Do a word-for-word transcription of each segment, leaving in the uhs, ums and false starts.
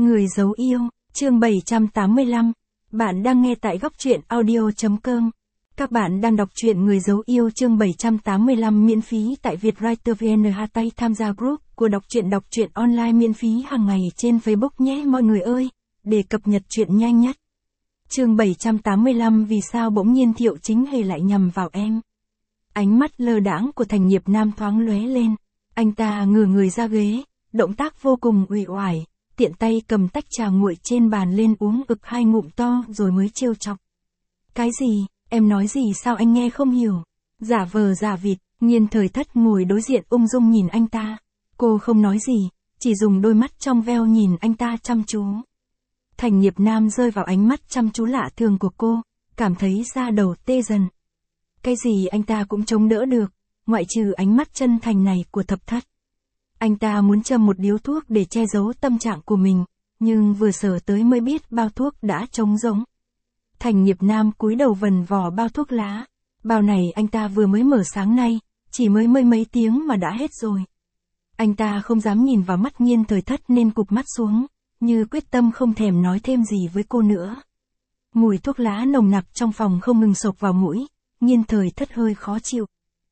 Người giấu yêu, chương bảy trăm tám mươi lăm. Bạn đang nghe tại góc truyện audio.com. Các bạn đang đọc truyện Người giấu yêu chương bảy trăm tám mươi lăm miễn phí tại Vietwriter vê en. Tay tham gia group của đọc truyện đọc truyện online miễn phí hàng ngày trên Facebook nhé mọi người ơi, để cập nhật truyện nhanh nhất. Chương bảy trăm tám mươi lăm Vì sao bỗng nhiên Thiệu Chính Hề lại nhầm vào em? Ánh mắt lơ đãng của Thành Nghiệp Nam thoáng lóe lên, anh ta ngửa người ra ghế, động tác vô cùng uể oải, tiện tay cầm tách trà nguội trên bàn lên uống ực hai ngụm to rồi mới trêu chọc. Cái gì, em nói gì sao anh nghe không hiểu? Giả vờ giả vịt, Nhiên Thời Thất ngồi đối diện ung dung nhìn anh ta. Cô không nói gì, chỉ dùng đôi mắt trong veo nhìn anh ta chăm chú. Thành Nghiệp Nam rơi vào ánh mắt chăm chú lạ thường của cô, cảm thấy da đầu tê dần. Cái gì anh ta cũng chống đỡ được, ngoại trừ ánh mắt chân thành này của Thập Thất. Anh ta muốn châm một điếu thuốc để che giấu tâm trạng của mình, nhưng vừa sờ tới mới biết bao thuốc đã trống rỗng. Thành Nghiệp Nam cúi đầu vần vò bao thuốc lá. Bao này anh ta vừa mới mở sáng nay, chỉ mới mới mấy tiếng mà đã hết rồi. Anh ta không dám nhìn vào mắt Nhiên Thời Thất nên cụp mắt xuống, như quyết tâm không thèm nói thêm gì với cô nữa. Mùi thuốc lá nồng nặc trong phòng không ngừng xộc vào mũi, Nhiên Thời Thất hơi khó chịu.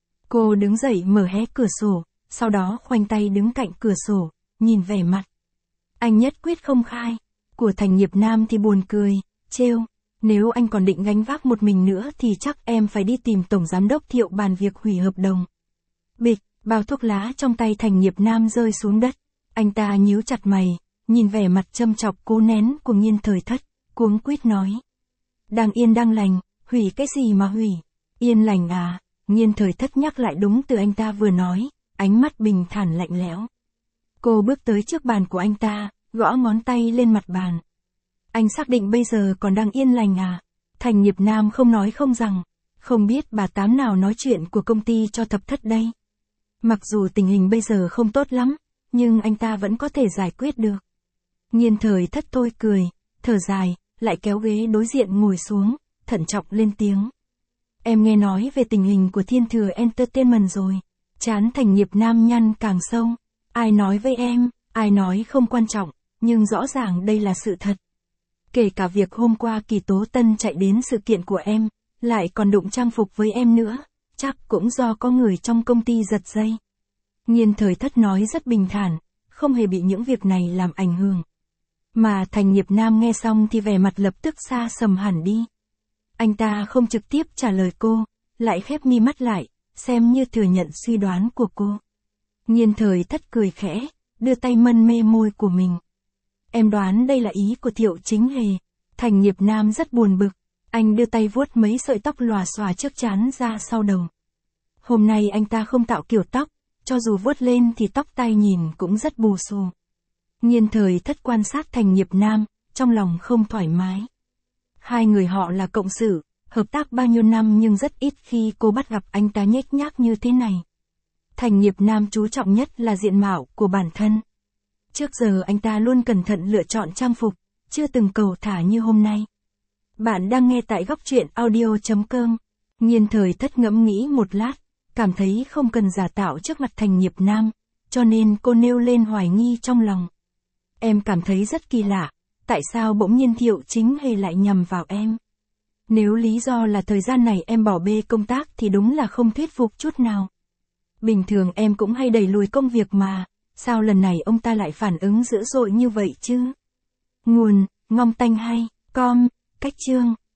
Cô đứng dậy mở hé cửa sổ, sau đó khoanh tay đứng cạnh cửa sổ, nhìn vẻ mặt anh nhất quyết không khai của Thành Nghiệp Nam thì buồn cười, trêu, nếu anh còn định gánh vác một mình nữa thì chắc em phải đi tìm tổng giám đốc Thiệu bàn việc hủy hợp đồng. Bịch, bao thuốc lá trong tay Thành Nghiệp Nam rơi xuống đất, anh ta nhíu chặt mày, nhìn vẻ mặt châm chọc cố nén của Nhiên Thời Thất, cuống quýt nói. Đang yên đang lành, hủy cái gì mà hủy, yên lành à, Nhiên Thời Thất nhắc lại đúng từ anh ta vừa nói. Ánh mắt bình thản lạnh lẽo. Cô bước tới trước bàn của anh ta, gõ ngón tay lên mặt bàn. Anh xác định bây giờ còn đang yên lành à? Thành Nghiệp Nam không nói không rằng, không biết bà tám nào nói chuyện của công ty cho Thập Thất đây. Mặc dù tình hình bây giờ không tốt lắm, nhưng anh ta vẫn có thể giải quyết được. Nhiên Thời Thất thôi cười, thở dài, lại kéo ghế đối diện ngồi xuống, thận trọng lên tiếng. Em nghe nói về tình hình của Thiên Thừa Entertainment rồi. Chán Thành Nghiệp Nam nhăn càng sâu. Ai nói với em, ai nói không quan trọng, nhưng rõ ràng đây là sự thật. Kể cả việc hôm qua Kỳ Tố Tân chạy đến sự kiện của em, lại còn đụng trang phục với em nữa, chắc cũng do có người trong công ty giật dây. Nhiên Thời Thất nói rất bình thản, không hề bị những việc này làm ảnh hưởng. Mà Thành Nghiệp Nam nghe xong thì vẻ mặt lập tức xa sầm hẳn đi. Anh ta không trực tiếp trả lời cô, lại khép mi mắt lại, xem như thừa nhận suy đoán của cô. Nhiên Thời Thất cười khẽ, đưa tay mân mê môi của mình. Em đoán đây là ý của Thiệu Chính Hề. Thành Nghiệp Nam rất buồn bực, anh đưa tay vuốt mấy sợi tóc lòa xòa trước trán ra sau đầu. Hôm nay anh ta không tạo kiểu tóc, cho dù vuốt lên thì tóc tai nhìn cũng rất bù xù. Nhiên Thời Thất quan sát Thành Nghiệp Nam, trong lòng không thoải mái. Hai người họ là cộng sự, hợp tác bao nhiêu năm nhưng rất ít khi cô bắt gặp anh ta nhếch nhác như thế này. Thành Nghiệp Nam chú trọng nhất là diện mạo của bản thân. Trước giờ anh ta luôn cẩn thận lựa chọn trang phục, chưa từng cầu thả như hôm nay. Bạn đang nghe tại góc truyện audio.com. Nhiên Thời Thất ngẫm nghĩ một lát, cảm thấy không cần giả tạo trước mặt Thành Nghiệp Nam, cho nên cô nêu lên hoài nghi trong lòng. Em cảm thấy rất kỳ lạ, tại sao bỗng nhiên Thiệu Chính Hề lại nhầm vào em? Nếu lý do là thời gian này em bỏ bê công tác thì đúng là không thuyết phục chút nào. Bình thường em cũng hay đẩy lùi công việc mà, sao lần này ông ta lại phản ứng dữ dội như vậy chứ? Nguồn, Ngong Tanh Hay, com, Cách Chương.